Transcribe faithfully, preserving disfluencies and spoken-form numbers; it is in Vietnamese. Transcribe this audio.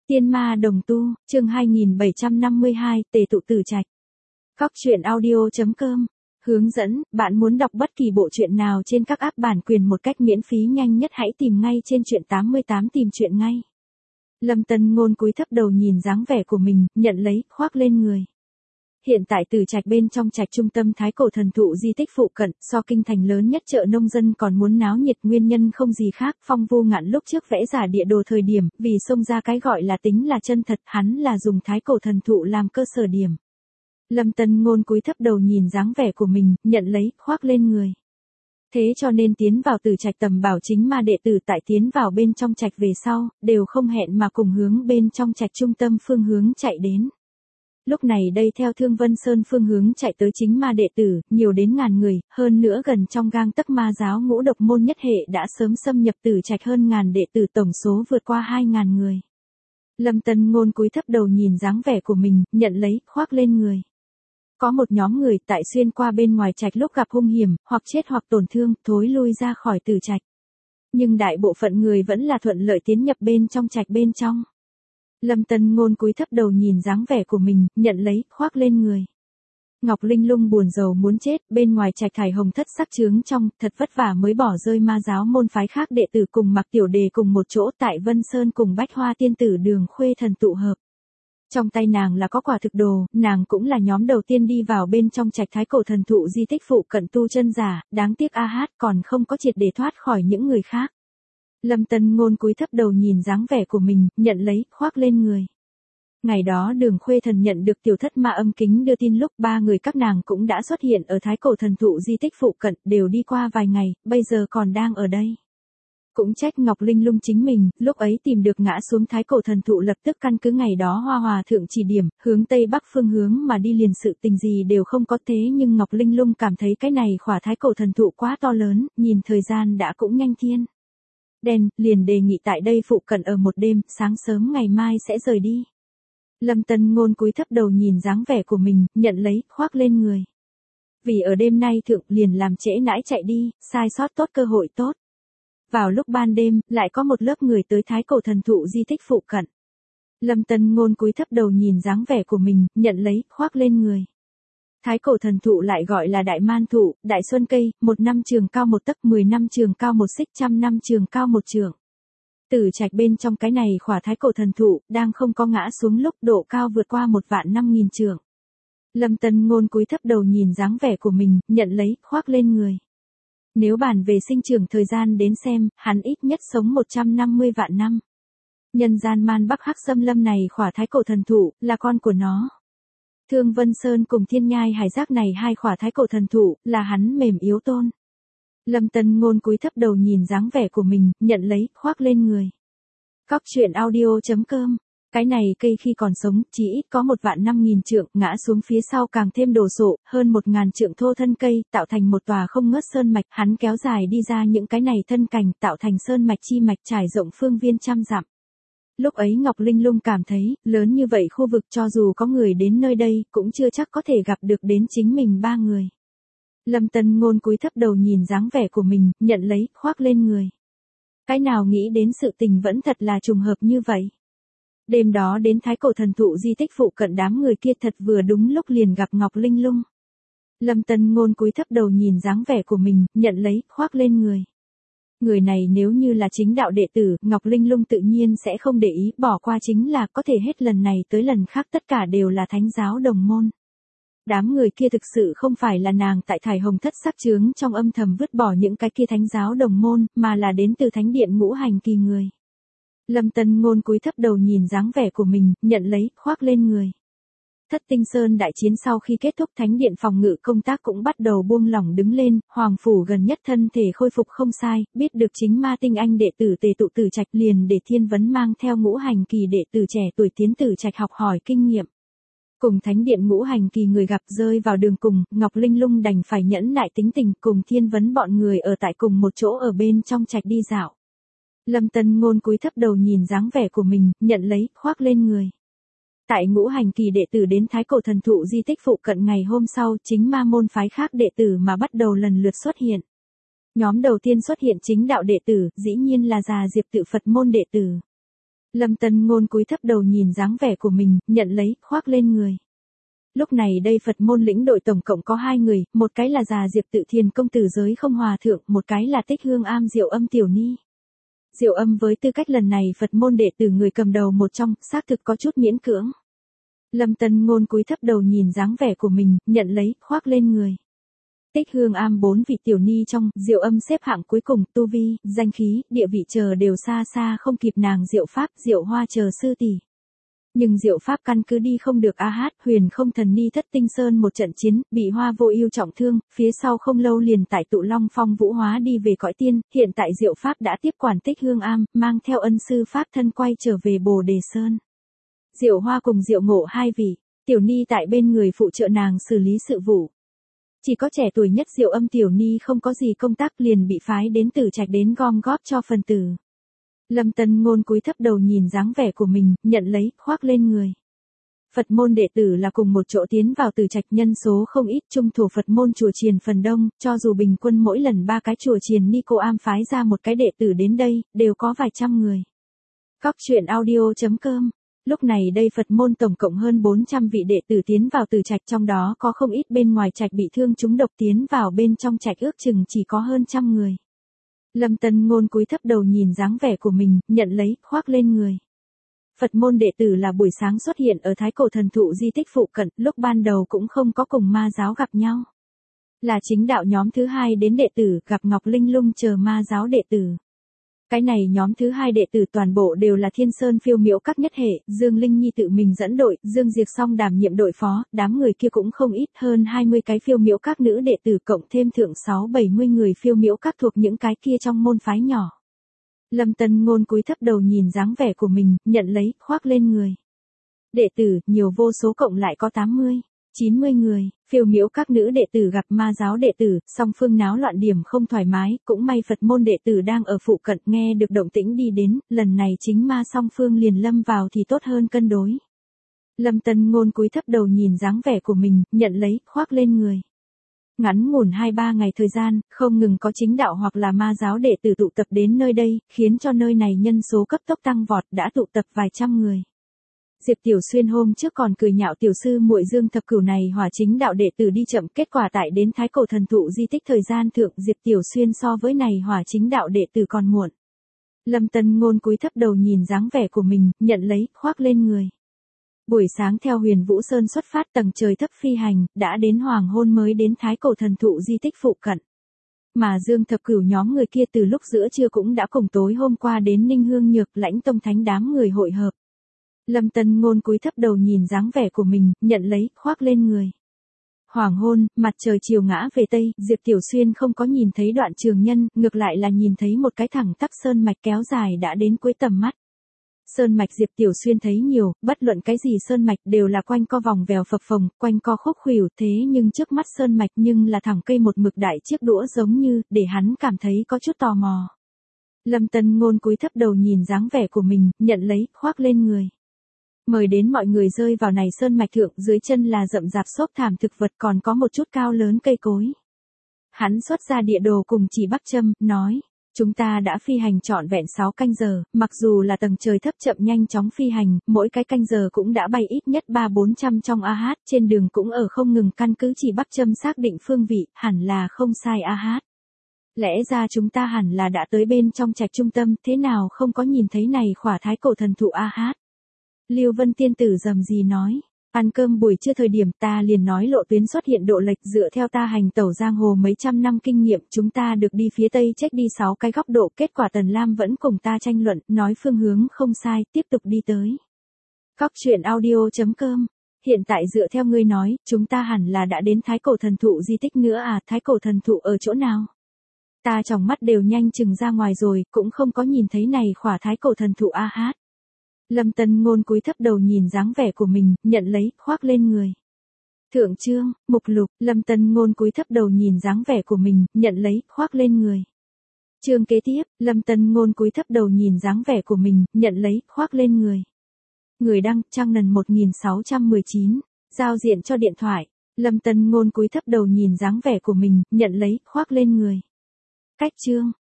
Tiên ma đồng tu, chương hai nghìn bảy trăm năm mươi hai, tề tụ Tử Trạch. Góc truyện audio chấm com. Hướng dẫn, bạn muốn đọc bất kỳ bộ truyện nào trên các app bản quyền một cách miễn phí nhanh nhất hãy tìm ngay trên truyện tám mươi tám tìm truyện ngay. Lâm Tân Ngôn cúi thấp đầu nhìn dáng vẻ của mình, nhận lấy, khoác lên người. Hiện tại Tử Trạch bên trong trạch trung tâm Thái Cổ Thần Thụ di tích phụ cận, so kinh thành lớn nhất chợ nông dân còn muốn náo nhiệt, nguyên nhân không gì khác, Phong Vô Ngạn lúc trước vẽ giả địa đồ thời điểm, vì xông ra cái gọi là tính là chân thật, hắn là dùng Thái Cổ Thần Thụ làm cơ sở điểm. Lâm Tân Ngôn cúi thấp đầu nhìn dáng vẻ của mình, nhận lấy, khoác lên người. Thế cho nên tiến vào Tử Trạch tầm bảo chính ma đệ tử tại tiến vào bên trong trạch về sau, đều không hẹn mà cùng hướng bên trong trạch trung tâm phương hướng chạy đến. Lúc này đây theo Thương Vân Sơn phương hướng chạy tới chính ma đệ tử, nhiều đến ngàn người, hơn nữa gần trong gang tấc ma giáo ngũ độc môn nhất hệ đã sớm xâm nhập Tử Trạch hơn ngàn đệ tử, tổng số vượt qua hai ngàn người. Lâm Tân Ngôn cúi thấp đầu nhìn dáng vẻ của mình, nhận lấy, khoác lên người. Có một nhóm người tại xuyên qua bên ngoài trạch lúc gặp hung hiểm, hoặc chết hoặc tổn thương, thối lui ra khỏi Tử Trạch. Nhưng đại bộ phận người vẫn là thuận lợi tiến nhập bên trong trạch bên trong. Lâm Tân Ngôn cúi thấp đầu nhìn dáng vẻ của mình, nhận lấy, khoác lên người. Ngọc Linh Lung buồn rầu muốn chết, bên ngoài trạch thải hồng thất sắc chướng trong, thật vất vả mới bỏ rơi ma giáo môn phái khác đệ tử cùng Mặc Tiểu Đề cùng một chỗ tại Vân Sơn cùng Bách Hoa tiên tử Đường Khuê Thần tụ hợp. Trong tay nàng là có quả thực đồ, nàng cũng là nhóm đầu tiên đi vào bên trong trạch Thái Cổ Thần Thụ di tích phụ cận tu chân giả, đáng tiếc a hát còn không có triệt để thoát khỏi những người khác. Lâm Tân Ngôn cúi thấp đầu nhìn dáng vẻ của mình, nhận lấy, khoác lên người. Ngày đó Đường Khuê Thần nhận được tiểu thất ma âm kính đưa tin lúc ba người các nàng cũng đã xuất hiện ở Thái Cổ Thần Thụ di tích phụ cận, đều đi qua vài ngày, bây giờ còn đang ở đây. Cũng trách Ngọc Linh Lung chính mình, lúc ấy tìm được ngã xuống Thái Cổ Thần Thụ lập tức căn cứ ngày đó Hoa Hòa thượng chỉ điểm, hướng Tây Bắc phương hướng mà đi liền sự tình gì đều không có, thế nhưng Ngọc Linh Lung cảm thấy cái này khỏa Thái Cổ Thần Thụ quá to lớn, nhìn thời gian đã cũng nhanh thiên. Đen, liền đề nghị tại đây phụ cận ở một đêm, sáng sớm ngày mai sẽ rời đi. Lâm Tân Ngôn cúi thấp đầu nhìn dáng vẻ của mình, nhận lấy, khoác lên người. Vì ở đêm nay thượng liền làm trễ nãi chạy đi, sai sót tốt cơ hội tốt. Vào lúc ban đêm, lại có một lớp người tới Thái Cổ Thần Thụ di tích phụ cận. Lâm Tân Ngôn cúi thấp đầu nhìn dáng vẻ của mình, nhận lấy, khoác lên người. Thái Cổ Thần Thụ lại gọi là Đại Man Thụ, Đại Xuân Cây, một năm trường cao một tấc, mười năm trường cao một xích, trăm năm trường cao một trượng. Tử Trạch bên trong cái này khỏa Thái Cổ Thần Thụ, đang không có ngã xuống lúc độ cao vượt qua một vạn năm nghìn trượng. Lâm Tân Ngôn cúi thấp đầu nhìn dáng vẻ của mình, nhận lấy, khoác lên người. Nếu bàn về sinh trưởng thời gian đến xem, hắn ít nhất sống một trăm năm mươi vạn năm. Nhân gian man bắc hắc xâm lâm này khỏa Thái Cổ Thần Thụ, là con của nó. Thương Vân Sơn cùng Thiên Nhai Hải Giác này hai khỏa Thái Cổ Thần Thụ, là hắn mềm yếu tôn. Lâm Tân Ngôn cúi thấp đầu nhìn dáng vẻ của mình, nhận lấy, khoác lên người. Góc truyện audio chấm com. Cái này cây khi còn sống, chỉ ít có một vạn năm nghìn trượng, ngã xuống phía sau càng thêm đồ sộ, hơn một ngàn trượng thô thân cây, tạo thành một tòa không ngớt sơn mạch, hắn kéo dài đi ra những cái này thân cành, tạo thành sơn mạch chi mạch trải rộng phương viên trăm dặm. Lúc ấy Ngọc Linh Lung cảm thấy, lớn như vậy khu vực cho dù có người đến nơi đây, cũng chưa chắc có thể gặp được đến chính mình ba người. Lâm Tân Ngôn cúi thấp đầu nhìn dáng vẻ của mình, nhận lấy, khoác lên người. Cái nào nghĩ đến sự tình vẫn thật là trùng hợp như vậy. Đêm đó đến Thái Cổ Thần Thụ di tích phụ cận đám người kia thật vừa đúng lúc liền gặp Ngọc Linh Lung. Lâm Tân Ngôn cúi thấp đầu nhìn dáng vẻ của mình, nhận lấy, khoác lên người. Người này nếu như là chính đạo đệ tử, Ngọc Linh Lung tự nhiên sẽ không để ý, bỏ qua chính là có thể hết lần này tới lần khác tất cả đều là thánh giáo đồng môn. Đám người kia thực sự không phải là nàng tại thải hồng thất sắc chướng trong âm thầm vứt bỏ những cái kia thánh giáo đồng môn, mà là đến từ thánh điện ngũ hành kỳ người. Lâm Tân Ngôn cúi thấp đầu nhìn dáng vẻ của mình, nhận lấy, khoác lên người. Thất Tinh Sơn đại chiến sau khi kết thúc thánh điện phòng ngự công tác cũng bắt đầu buông lỏng đứng lên, Hoàng Phủ gần nhất thân thể khôi phục không sai, biết được chính ma tinh anh đệ tử tề tụ Tử Trạch liền để Thiên Vấn mang theo ngũ hành kỳ đệ tử trẻ tuổi tiến Tử Trạch học hỏi kinh nghiệm. Cùng thánh điện ngũ hành kỳ người gặp rơi vào đường cùng, Ngọc Linh Lung đành phải nhẫn nại tính tình cùng Thiên Vấn bọn người ở tại cùng một chỗ ở bên trong trạch đi dạo. Lâm Tân Ngôn cúi thấp đầu nhìn dáng vẻ của mình, nhận lấy, khoác lên người. Tại ngũ hành kỳ đệ tử đến Thái Cổ Thần Thụ di tích phụ cận ngày hôm sau, chính ma môn phái khác đệ tử mà bắt đầu lần lượt xuất hiện. Nhóm đầu tiên xuất hiện chính đạo đệ tử, dĩ nhiên là già Diệp tự Phật môn đệ tử. Lâm Tân Ngôn cúi thấp đầu nhìn dáng vẻ của mình, nhận lấy, khoác lên người. Lúc này đây Phật môn lĩnh đội tổng cộng có hai người, một cái là già Diệp Tự Thiền công tử giới không hòa thượng, một cái là Tích Hương Am Diệu Âm tiểu ni. Diệu Âm với tư cách lần này Phật môn đệ tử người cầm đầu một trong, xác thực có chút miễn cưỡng. Lâm Tân Ngôn cúi thấp đầu nhìn dáng vẻ của mình, nhận lấy, khoác lên người. Tích Hương Am bốn vị tiểu ni trong, Diệu Âm xếp hạng cuối cùng, tu vi, danh khí, địa vị chờ đều xa xa không kịp nàng Diệu Pháp, Diệu Hoa chờ sư tỷ. Nhưng Diệu Pháp căn cứ đi không được a hát, Huyền Không Thần Ni Thất Tinh Sơn một trận chiến, bị Hoa Vô Ưu trọng thương, phía sau không lâu liền tại Tụ Long Phong vũ hóa đi về cõi tiên, hiện tại Diệu Pháp đã tiếp quản Tích Hương Am, mang theo ân sư pháp thân quay trở về Bồ Đề Sơn. Diệu Hoa cùng Diệu Ngộ hai vị tiểu ni tại bên người phụ trợ nàng xử lý sự vụ. Chỉ có trẻ tuổi nhất Diệu Âm tiểu ni không có gì công tác liền bị phái đến Tử Trạch đến gom góp cho phần tử. Lâm Tân Ngôn cúi thấp đầu nhìn dáng vẻ của mình, nhận lấy, khoác lên người. Phật môn đệ tử là cùng một chỗ tiến vào Tử Trạch, nhân số không ít, trung thủ Phật môn chùa Chiền phần đông, cho dù bình quân mỗi lần ba cái chùa Chiền Ni Cô Am phái ra một cái đệ tử đến đây, đều có vài trăm người. Cóc truyện audio chấm com. Lúc này đây Phật môn tổng cộng hơn bốn trăm vị đệ tử tiến vào Tử Trạch, trong đó có không ít bên ngoài trạch bị thương trúng độc, tiến vào bên trong trạch ước chừng chỉ có hơn trăm người. Lâm Tân Ngôn cúi thấp đầu nhìn dáng vẻ của mình, nhận lấy, khoác lên người. Phật môn đệ tử là buổi sáng xuất hiện ở Thái Cổ Thần Thụ di tích phụ cận, lúc ban đầu cũng không có cùng ma giáo gặp nhau. Là chính đạo nhóm thứ hai đến đệ tử, gặp Ngọc Linh Lung chờ ma giáo đệ tử. Cái này nhóm thứ hai đệ tử toàn bộ đều là Thiên Sơn phiêu miễu các nhất hệ, Dương Linh Nhi tự mình dẫn đội, Dương Diệp Song đảm nhiệm đội phó, đám người kia cũng không ít, hơn hai mươi cái phiêu miễu các nữ đệ tử cộng thêm thượng sáu bảy mươi người phiêu miễu các thuộc những cái kia trong môn phái nhỏ. Lâm Tân Ngôn cúi thấp đầu nhìn dáng vẻ của mình, nhận lấy, khoác lên người. Đệ tử, nhiều vô số cộng lại có tám mươi, chín mươi người, phiêu miễu các nữ đệ tử gặp ma giáo đệ tử, song phương náo loạn điểm không thoải mái, cũng may Phật môn đệ tử đang ở phụ cận nghe được động tĩnh đi đến, lần này chính ma song phương liền lâm vào thì tốt hơn cân đối. Lâm Tân Ngôn cúi thấp đầu nhìn dáng vẻ của mình, nhận lấy, khoác lên người. Ngắn ngủn hai ba ngày thời gian, không ngừng có chính đạo hoặc là ma giáo đệ tử tụ tập đến nơi đây, khiến cho nơi này nhân số cấp tốc tăng vọt, đã tụ tập vài trăm người. Diệp Tiểu Xuyên hôm trước còn cười nhạo tiểu sư muội Dương Thập Cửu này hỏa chính đạo đệ tử đi chậm, kết quả tại đến Thái Cổ Thần Thụ di tích thời gian thượng, Diệp Tiểu Xuyên so với này hỏa chính đạo đệ tử còn muộn. Lâm Tân Ngôn cúi thấp đầu nhìn dáng vẻ của mình, nhận lấy, khoác lên người. Buổi sáng theo Huyền Vũ Sơn xuất phát, tầng trời thấp phi hành, đã đến hoàng hôn mới đến Thái Cổ Thần Thụ di tích phụ cận. Mà Dương Thập Cửu nhóm người kia từ lúc giữa trưa cũng đã cùng tối hôm qua đến Ninh Hương Nhược Lãnh Tông Thánh đám người hội hợp. Lâm Tân Ngôn cúi thấp đầu nhìn dáng vẻ của mình, nhận lấy, khoác lên người. Hoàng hôn, mặt trời chiều ngã về tây, Diệp Tiểu Xuyên không có nhìn thấy Đoạn Trường Nhân, ngược lại là nhìn thấy một cái thẳng tắp sơn mạch kéo dài đã đến cuối tầm mắt. Sơn mạch Diệp Tiểu Xuyên thấy nhiều, bất luận cái gì sơn mạch đều là quanh co vòng vèo phập phồng, quanh co khúc khuỷu, thế nhưng trước mắt sơn mạch nhưng là thẳng cây một mực đại chiếc đũa giống như, để hắn cảm thấy có chút tò mò. Lâm Tân Ngôn cúi thấp đầu nhìn dáng vẻ của mình, nhận lấy, khoác lên người. Mời đến mọi người rơi vào này sơn mạch thượng, dưới chân là rậm rạp xốp thảm thực vật, còn có một chút cao lớn cây cối. Hắn xuất ra địa đồ cùng chỉ bắc châm, nói, chúng ta đã phi hành trọn vẹn sáu canh giờ, mặc dù là tầng trời thấp chậm nhanh chóng phi hành, mỗi cái canh giờ cũng đã bay ít nhất ba bốn trăm trong a hát, trên đường cũng ở không ngừng căn cứ chỉ bắc châm xác định phương vị, hẳn là không sai a hát. Lẽ ra chúng ta hẳn là đã tới bên trong trạch trung tâm, thế nào không có nhìn thấy này khỏa Thái Cổ Thần Thụ a hát. Lưu Vân tiên tử rầm rì nói, ăn cơm buổi trưa thời điểm ta liền nói lộ tuyến xuất hiện độ lệch, dựa theo ta hành tẩu giang hồ mấy trăm năm kinh nghiệm, chúng ta được đi phía tây check đi sáu cái góc độ, kết quả Tần Lam vẫn cùng ta tranh luận, nói phương hướng không sai, tiếp tục đi tới. Cóc truyện audio chấm com. Hiện tại dựa theo ngươi nói, chúng ta hẳn là đã đến Thái Cổ Thần Thụ di tích nữa à, Thái Cổ Thần Thụ ở chỗ nào? Ta trong mắt đều nhanh chừng ra ngoài rồi, cũng không có nhìn thấy này khỏa Thái Cổ Thần Thụ a hát. Lâm Tân Ngôn cúi thấp đầu nhìn dáng vẻ của mình, nhận lấy, khoác lên người. Thượng chương, mục lục, Lâm Tân Ngôn cúi thấp đầu nhìn dáng vẻ của mình, nhận lấy, khoác lên người. Chương kế tiếp, Lâm Tân Ngôn cúi thấp đầu nhìn dáng vẻ của mình, nhận lấy, khoác lên người. Người đăng, trang nần một nghìn sáu trăm mười chín, giao diện cho điện thoại. Lâm Tân Ngôn cúi thấp đầu nhìn dáng vẻ của mình, nhận lấy, khoác lên người. Cách chương,